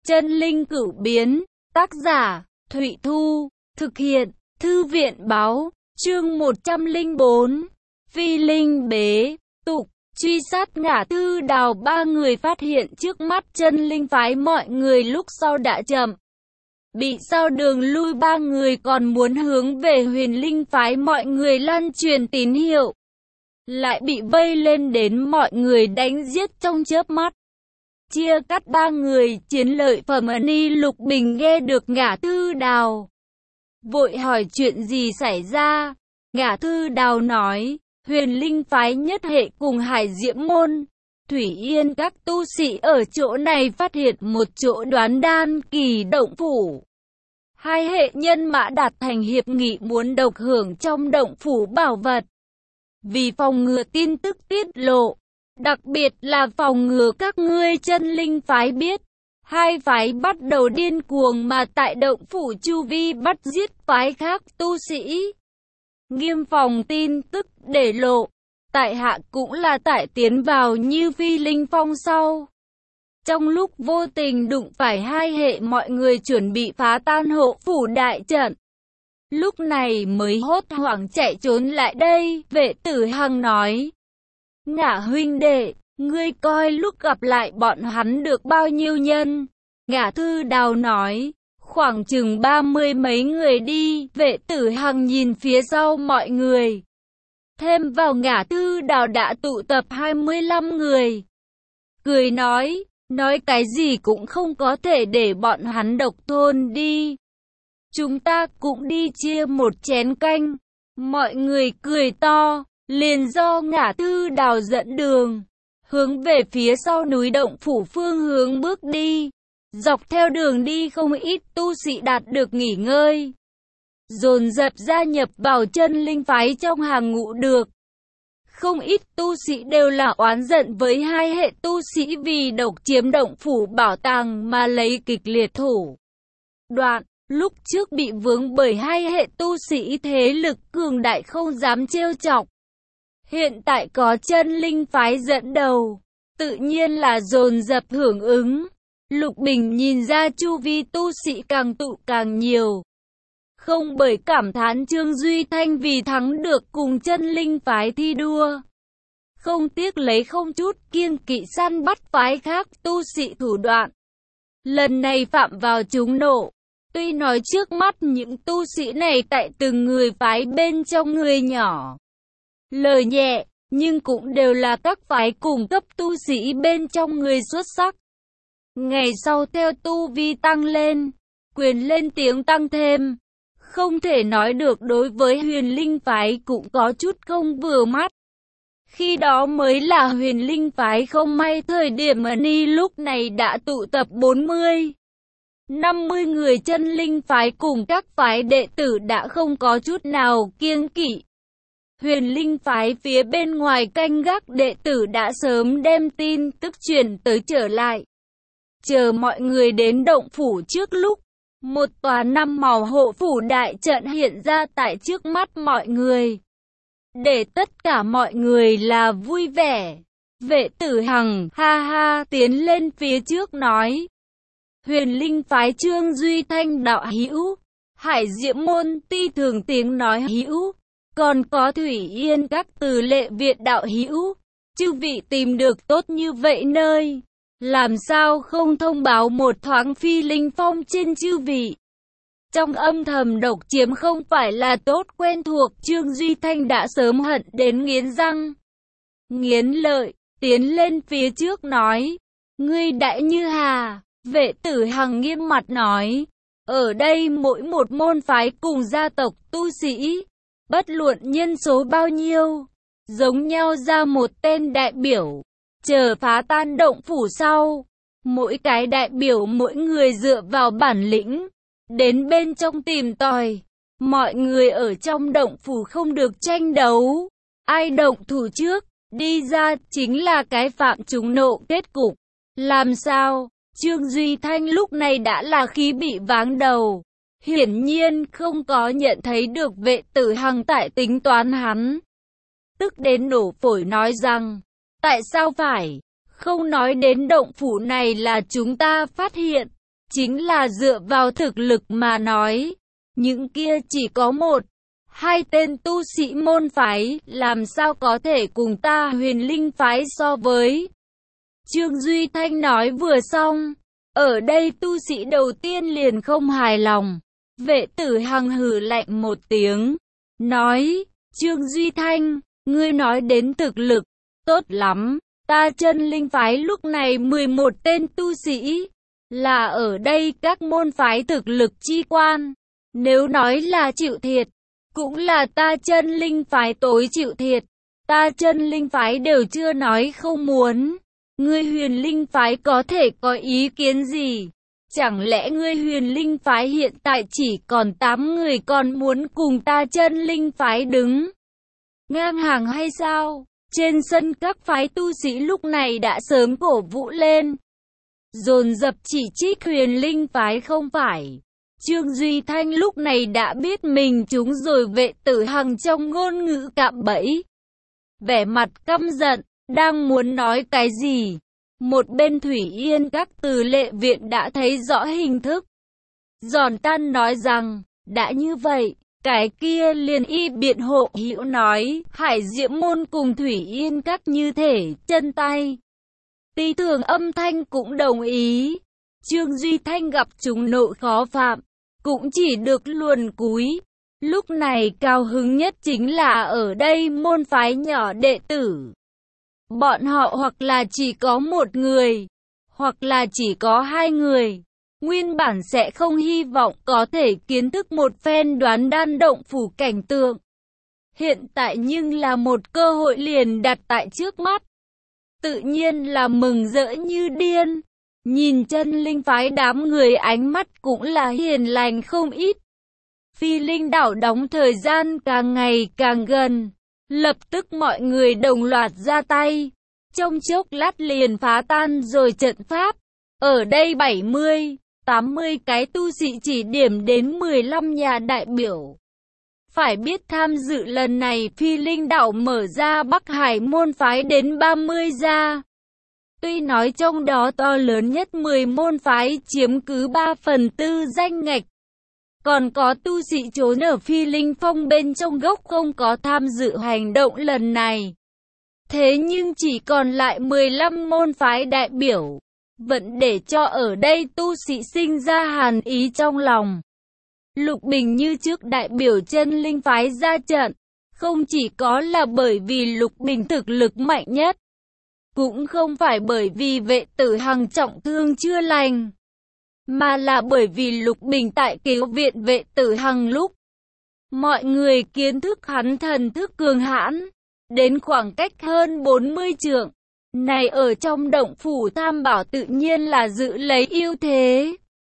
Chân linh cửu biến, tác giả, Thụy Thu, thực hiện, Thư viện Báo, chương 104, Phi Linh bế, tục, truy sát Ngả Thư Đào. Ba người phát hiện trước mắt chân linh phái mọi người lúc sau đã chậm. Bị sao đường lui, ba người còn muốn hướng về Huyền Linh phái mọi người lan truyền tín hiệu. Lại bị vây lên đến mọi người đánh giết trong chớp mắt. Chia cắt ba người, chiến lợi phẩm Ni Lục Bình nghe được Ngả Thư Đào. Vội hỏi chuyện gì xảy ra. Ngả Thư Đào nói, Huyền Linh phái nhất hệ cùng Hải Diễm môn, Thủy Yên các tu sĩ ở chỗ này phát hiện một chỗ đoán đan kỳ động phủ. Hai hệ nhân mã đạt thành hiệp nghị muốn độc hưởng trong động phủ bảo vật. Vì phòng ngừa tin tức tiết lộ, đặc biệt là phòng ngừa các ngươi chân linh phái biết, hai phái bắt đầu điên cuồng mà tại động phủ chu vi bắt giết phái khác tu sĩ. Nghiêm phòng tin tức để lộ, tại hạ cũng là tại tiến vào như Phi Linh Phong sau. Trong lúc vô tình đụng phải hai hệ, mọi người chuẩn bị phá tan hộ phủ đại trận. Lúc này mới hốt hoảng chạy trốn lại đây. Vệ Tử Hằng nói, Ngả huynh đệ, ngươi coi lúc gặp lại bọn hắn được bao nhiêu nhân? Ngả Thư Đào nói, khoảng chừng 30 mấy người đi. Vệ Tử Hằng nhìn phía sau mọi người. Thêm vào Ngả Thư Đào đã tụ tập 25 người. Cười nói cái gì cũng không có thể để bọn hắn độc thôn đi. Chúng ta cũng đi chia một chén canh. Mọi người cười to, liền do Ngả Thư Đào dẫn đường, hướng về phía sau núi động phủ phương hướng bước đi. Dọc theo đường đi không ít tu sĩ đạt được nghỉ ngơi, dồn dập gia nhập vào chân linh phái trong hàng ngũ được. Không ít tu sĩ đều là oán giận với hai hệ tu sĩ vì độc chiếm động phủ bảo tàng mà lấy kịch liệt thủ đoạn. Lúc trước bị vướng bởi hai hệ tu sĩ thế lực cường đại không dám trêu chọc. Hiện tại có chân linh phái dẫn đầu, tự nhiên là dồn dập hưởng ứng. Lục Bình nhìn ra chu vi tu sĩ càng tụ càng nhiều, không bởi cảm thán Trương Duy Thanh vì thắng được cùng chân linh phái thi đua, không tiếc lấy không chút kiêng kỵ săn bắt phái khác tu sĩ thủ đoạn. Lần này phạm vào chúng nộ. Tuy nói trước mắt những tu sĩ này tại từng người phái bên trong người nhỏ, lời nhẹ, nhưng cũng đều là các phái cùng cấp tu sĩ bên trong người xuất sắc. Ngày sau theo tu vi tăng lên, quyền lên tiếng tăng thêm, không thể nói được đối với Huyền Linh phái cũng có chút không vừa mắt. Khi đó mới là Huyền Linh phái không may thời điểm Ni lúc này đã tụ tập 50 người chân linh phái cùng các phái đệ tử đã không có chút nào kiêng kỵ. Huyền Linh phái phía bên ngoài canh gác đệ tử đã sớm đem tin tức truyền tới trở lại. Chờ mọi người đến động phủ trước lúc, một tòa 5 màu hộ phủ đại trận hiện ra tại trước mắt mọi người. Để tất cả mọi người là vui vẻ. Vệ Tử Hằng ha ha tiến lên phía trước nói, Huyền Linh phái Trương Duy Thanh đạo hữu, Hải Diễm môn Ti Thường tiếng nói hữu, còn có Thủy Yên các Từ Lệ Việt đạo hữu, chư vị tìm được tốt như vậy nơi, làm sao không thông báo một thoáng Phi Linh Phong trên chư vị? Trong âm thầm độc chiếm không phải là tốt quen thuộc. Trương Duy Thanh đã sớm hận đến nghiến răng nghiến lợi, tiến lên phía trước nói, ngươi đại như hà. Vệ Tử Hằng nghiêm mặt nói, ở đây mỗi một môn phái cùng gia tộc tu sĩ, bất luận nhân số bao nhiêu, giống nhau ra một tên đại biểu, chờ phá tan động phủ sau, mỗi cái đại biểu mỗi người dựa vào bản lĩnh, đến bên trong tìm tòi. Mọi người ở trong động phủ không được tranh đấu, ai động thủ trước, đi ra chính là cái phạm chúng nộ kết cục. Làm sao? Trương Duy Thanh lúc này đã là khí bị váng đầu, hiển nhiên không có nhận thấy được Vệ Tử Hằng tại tính toán hắn. Tức đến nổ phổi nói rằng, tại sao phải, không nói đến động phủ này là chúng ta phát hiện, chính là dựa vào thực lực mà nói. Những kia chỉ có một, hai tên tu sĩ môn phái, làm sao có thể cùng ta Huyền Linh phái so với. Trương Duy Thanh nói vừa xong, ở đây tu sĩ đầu tiên liền không hài lòng. Vệ Tử Hằng hừ lạnh một tiếng, nói, Trương Duy Thanh, ngươi nói đến thực lực, tốt lắm, ta Chân Linh phái lúc này 11 tên tu sĩ, là ở đây các môn phái thực lực chi quan. Nếu nói là chịu thiệt, cũng là ta Chân Linh phái tối chịu thiệt. Ta Chân Linh phái đều chưa nói không muốn. Ngươi Huyền Linh phái có thể có ý kiến gì? Chẳng lẽ ngươi Huyền Linh phái hiện tại chỉ còn 8 người còn muốn cùng ta Chân Linh phái đứng ngang hàng hay sao? Trên sân các phái tu sĩ lúc này đã sớm cổ vũ lên, dồn dập chỉ trích Huyền Linh phái không phải. Trương Duy Thanh lúc này đã biết mình trúng rồi. Vệ Tử Hằng trong ngôn ngữ cạm bẫy, vẻ mặt căm giận, đang muốn nói cái gì. Một bên Thủy Yên các từ Lệ Viện đã thấy rõ hình thức, giòn tan nói rằng, đã như vậy, cái kia liền y biện hộ hữu nói, Hải Diễm môn cùng Thủy Yên các như thể chân tay. Tí Thường âm thanh cũng đồng ý. Trương Duy Thanh gặp chúng nội khó phạm, cũng chỉ được luồn cúi. Lúc này cao hứng nhất chính là ở đây môn phái nhỏ đệ tử. Bọn họ hoặc là chỉ có một người, hoặc là chỉ có hai người. Nguyên bản sẽ không hy vọng có thể kiến thức một phen Đoán Đan động phủ cảnh tượng. Hiện tại nhưng là một cơ hội liền đặt tại trước mắt. Tự nhiên là mừng rỡ như điên. Nhìn Chân Linh phái đám người ánh mắt cũng là hiền lành không ít. Phi Linh đảo đóng thời gian càng ngày càng gần. Lập tức mọi người đồng loạt ra tay. Trong chốc lát liền phá tan rồi trận pháp. Ở đây 70, 80 cái tu sĩ chỉ điểm đến 15 nhà đại biểu. Phải biết tham dự lần này Phi Linh đảo mở ra Bắc Hải môn phái đến 30 gia. Tuy nói trong đó to lớn nhất 10 môn phái chiếm cứ 3/4 danh ngạch. Còn có tu sĩ trốn ở Phi Linh Phong bên trong gốc không có tham dự hành động lần này. Thế nhưng chỉ còn lại 15 môn phái đại biểu, vẫn để cho ở đây tu sĩ sinh ra hàn ý trong lòng. Lục Bình như trước đại biểu Chân Linh phái ra trận, không chỉ có là bởi vì Lục Bình thực lực mạnh nhất, cũng không phải bởi vì Vệ Tử Hằng trọng thương chưa lành, mà là bởi vì Lục Bình tại cứu viện Vệ Tử Hằng lúc mọi người kiến thức hắn thần thức cường hãn, đến khoảng cách hơn 40 trượng. Này ở trong động phủ Tham Bảo tự nhiên là giữ lấy ưu thế.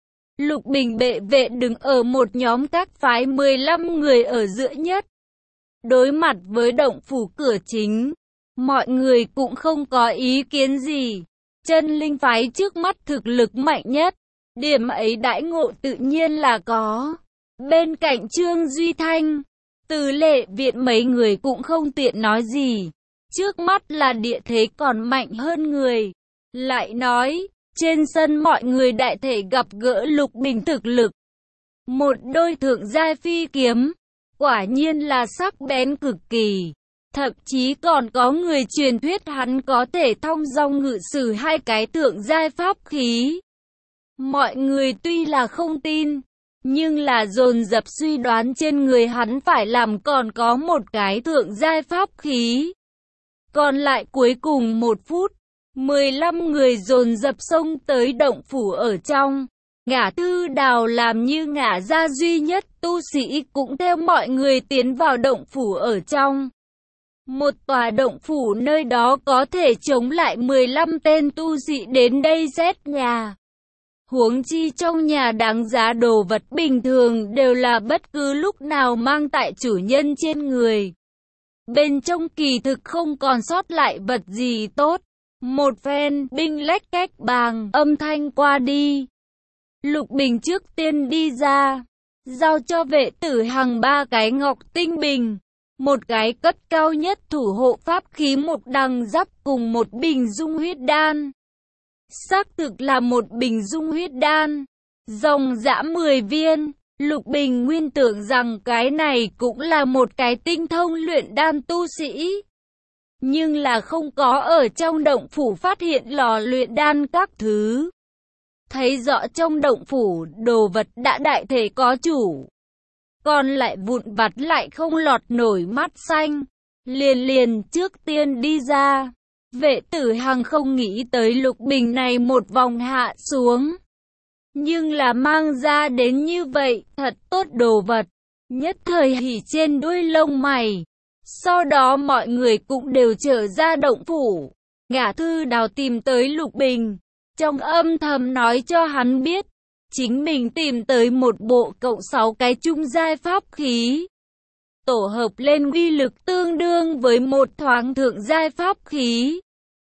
Lục Bình bệ vệ đứng ở một nhóm các phái 15 người ở giữa nhất. Đối mặt với động phủ cửa chính, mọi người cũng không có ý kiến gì. Chân Linh phái trước mắt thực lực mạnh nhất, điểm ấy đãi ngộ tự nhiên là có. Bên cạnh Trương Duy Thanh, Từ Lệ Viện mấy người cũng không tiện nói gì. Trước mắt là địa thế còn mạnh hơn người. Lại nói, trên sân mọi người đại thể gặp gỡ Lục Bình thực lực. Một đôi thượng giai phi kiếm, quả nhiên là sắc bén cực kỳ. Thậm chí còn có người truyền thuyết hắn có thể thong dong ngự sử 2 cái thượng giai pháp khí. Mọi người tuy là không tin, nhưng là dồn dập suy đoán trên người hắn phải làm còn có một cái thượng giai pháp khí. Còn lại cuối cùng 1 phút, 15 người dồn dập xông tới động phủ ở trong. Ngả Tư Đào làm như ngả ra duy nhất tu sĩ cũng theo mọi người tiến vào động phủ ở trong. Một tòa động phủ nơi đó có thể chống lại 15 tên tu sĩ đến đây xét nhà. Huống chi trong nhà đáng giá đồ vật bình thường đều là bất cứ lúc nào mang tại chủ nhân trên người. Bên trong kỳ thực không còn sót lại vật gì tốt. Một phen binh lách cách bàng âm thanh qua đi. Lục Bình trước tiên đi ra, giao cho Vệ Tử Hằng 3 cái ngọc tinh bình, một cái cất cao nhất thủ hộ pháp khí, một đằng giáp cùng một bình dung huyết đan. Xác thực là một bình dung huyết đan, Dòng dã 10 viên. Lục Bình nguyên tưởng rằng cái này cũng là một cái tinh thông luyện đan tu sĩ. Nhưng là không có ở trong động phủ phát hiện lò luyện đan các thứ. Thấy rõ trong động phủ đồ vật đã đại thể có chủ. Còn lại vụn vặt lại không lọt nổi mắt xanh. Liền trước tiên đi ra. Vệ Tử Hằng không nghĩ tới Lục Bình này một vòng hạ xuống. Nhưng là mang ra đến như vậy, thật tốt đồ vật. Nhất thời hỉ trên đuôi lông mày. Sau đó mọi người cũng đều trở ra động phủ. Ngả Thư Đào tìm tới Lục Bình. Trong âm thầm nói cho hắn biết. Chính mình tìm tới một bộ cộng 6 cái trung giai pháp khí. Tổ hợp lên uy lực tương đương với một thoáng thượng giai pháp khí.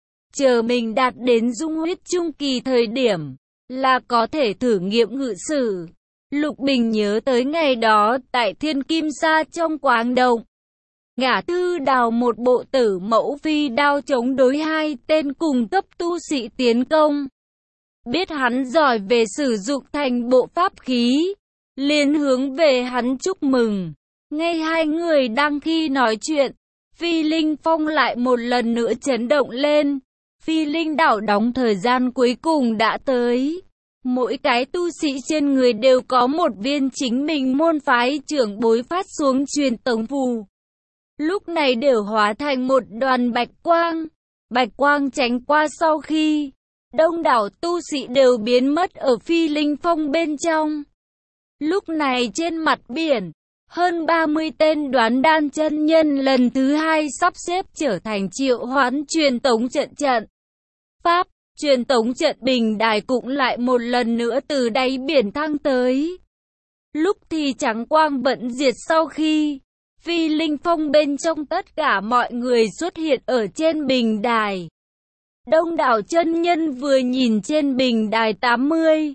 Chờ mình đạt đến dung huyết trung kỳ thời điểm, là có thể thử nghiệm ngự sử. Lục Bình nhớ tới ngày đó tại Thiên Kim Sa trong quáng động. Ngả Thư Đào một bộ tử mẫu phi đao chống đối 2 tên cùng cấp tu sĩ tiến công. Biết hắn giỏi về sử dụng thành bộ pháp khí, liền hướng về hắn chúc mừng. Ngay hai người đang khi nói chuyện, Phi Linh Phong lại một lần nữa chấn động lên. Phi Linh đảo đóng thời gian cuối cùng đã tới. Mỗi cái tu sĩ trên người đều có một viên chính mình môn phái trưởng bối phát xuống truyền tống phù. Lúc này đều hóa thành một đoàn bạch quang. Bạch quang tránh qua sau khi đông đảo tu sĩ đều biến mất ở Phi Linh Phong bên trong. Lúc này trên mặt biển, hơn 30 tên đoán đan chân nhân lần thứ 2 sắp xếp trở thành triệu hoán truyền tống trận. Pháp, truyền tống trận bình đài cũng lại một lần nữa từ đáy biển thăng tới. Lúc thì trắng quang vẫn diệt sau khi Phi Linh Phong bên trong tất cả mọi người xuất hiện ở trên bình đài. Đông đảo chân nhân vừa nhìn trên bình đài 80,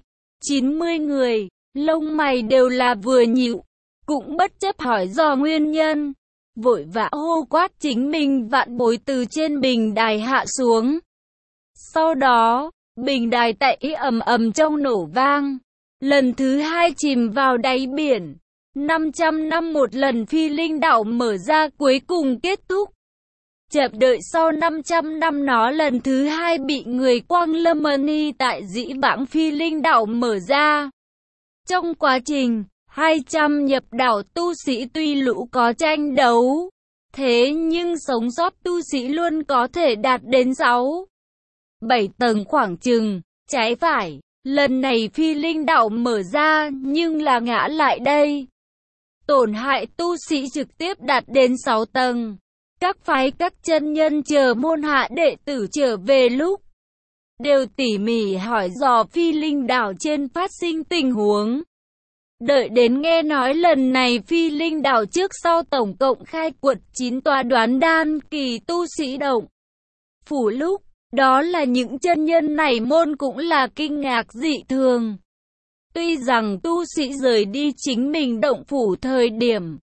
90 người, lông mày đều là vừa nhịu, cũng bất chấp hỏi do nguyên nhân. Vội vã hô quát chính mình vạn bối từ trên bình đài hạ xuống. Sau đó, bình đài tại ầm ầm trong nổ vang, lần thứ 2 chìm vào đáy biển. 500 năm một lần Phi Linh đảo mở ra cuối cùng kết thúc. Chậm đợi sau 500 năm nó lần thứ 2 bị người Quang Lâm Mani tại dĩ vãng Phi Linh đảo mở ra. Trong quá trình 200 nhập đảo tu sĩ tuy lũ có tranh đấu, thế nhưng sống sót tu sĩ luôn có thể đạt đến 6, 7 tầng khoảng chừng, trái phải. Lần này Phi Linh đảo mở ra nhưng là ngã lại đây. Tổn hại tu sĩ trực tiếp đạt đến 6 tầng. Các phái các chân nhân chờ môn hạ đệ tử trở về lúc đều tỉ mỉ hỏi dò Phi Linh đảo trên phát sinh tình huống. Đợi đến nghe nói lần này Phi Linh đảo trước sau tổng cộng khai quật 9 tòa đoán đan kỳ tu sĩ động phủ lúc, đó là những chân nhân này môn cũng là kinh ngạc dị thường. Tuy rằng tu sĩ rời đi chính mình động phủ thời điểm,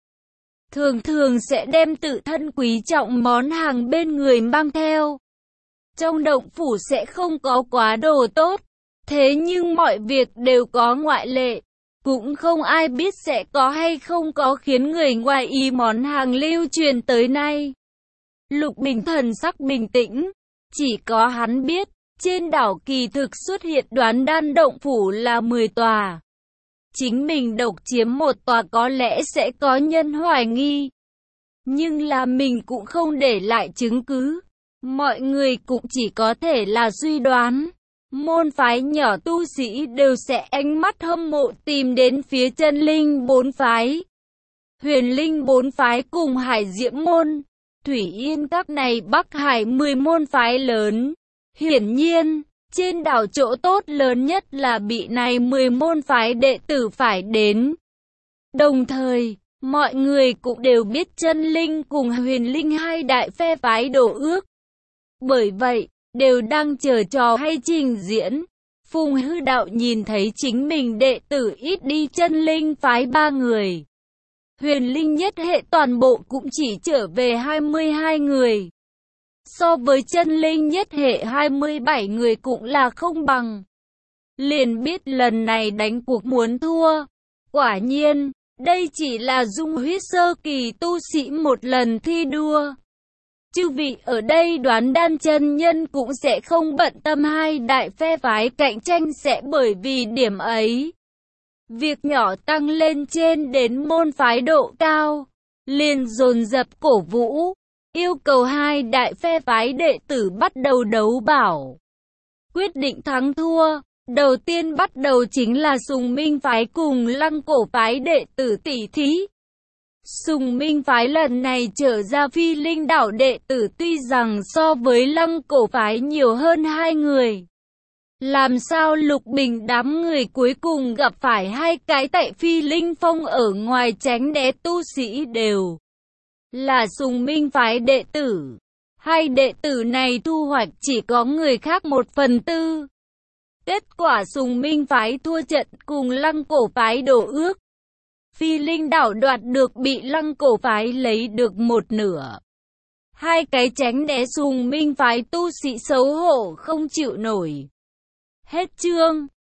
thường sẽ đem tự thân quý trọng món hàng bên người mang theo. Trong động phủ sẽ không có quá đồ tốt, thế nhưng mọi việc đều có ngoại lệ. Cũng không ai biết sẽ có hay không có khiến người ngoài ý món hàng lưu truyền tới nay. Lục Bình thần sắc bình tĩnh, chỉ có hắn biết, trên đảo kỳ thực xuất hiện đoán đan động phủ là 10 tòa. Chính mình độc chiếm một tòa có lẽ sẽ có nhân hoài nghi. Nhưng là mình cũng không để lại chứng cứ. Mọi người cũng chỉ có thể là suy đoán. Môn phái nhỏ tu sĩ đều sẽ ánh mắt hâm mộ tìm đến phía chân linh 4 phái. Huyền linh 4 phái cùng Hải Diễm môn, Thủy Yên các này Bắc Hải 10 môn phái lớn. Hiển nhiên, trên đảo chỗ tốt lớn nhất là bị này 10 môn phái đệ tử phải đến. Đồng thời, mọi người cũng đều biết chân linh cùng huyền linh hai đại phe phái đổ ước. Bởi vậy, đều đang chờ trò hay trình diễn. Phùng Hư Đạo nhìn thấy chính mình đệ tử ít đi chân linh phái 3 người. Huyền linh nhất hệ toàn bộ cũng chỉ trở về 22 người. So với chân linh nhất hệ 27 người cũng là không bằng. liền biết lần này đánh cuộc muốn thua. Quả nhiên, đây chỉ là dung huyết sơ kỳ tu sĩ một lần thi đua. Chư vị ở đây đoán Đan chân nhân cũng sẽ không bận tâm hai đại phe phái cạnh tranh sẽ bởi vì điểm ấy. Việc nhỏ tăng lên trên đến môn phái độ cao, liền dồn dập cổ vũ, yêu cầu hai đại phe phái đệ tử bắt đầu đấu bảo. Quyết định thắng thua, đầu tiên bắt đầu chính là Sùng Minh phái cùng Lăng Cổ phái đệ tử tỷ thí. Sùng Minh phái lần này trở ra Phi Linh đảo đệ tử tuy rằng so với Lăng Cổ phái nhiều hơn 2 người. Làm sao Lục Bình đám người cuối cùng gặp phải hai cái tại Phi Linh Phong ở ngoài tránh né tu sĩ đều là Sùng Minh phái đệ tử. Hai đệ tử này thu hoạch chỉ có người khác 1/4. Kết quả Sùng Minh phái thua trận cùng Lăng Cổ phái đổ ước. Phi Linh đảo đoạt được bị Lăng Cổ phái lấy được 1/2. Hai cái tránh né Sùng Minh phái tu sĩ xấu hổ không chịu nổi. Hết chương.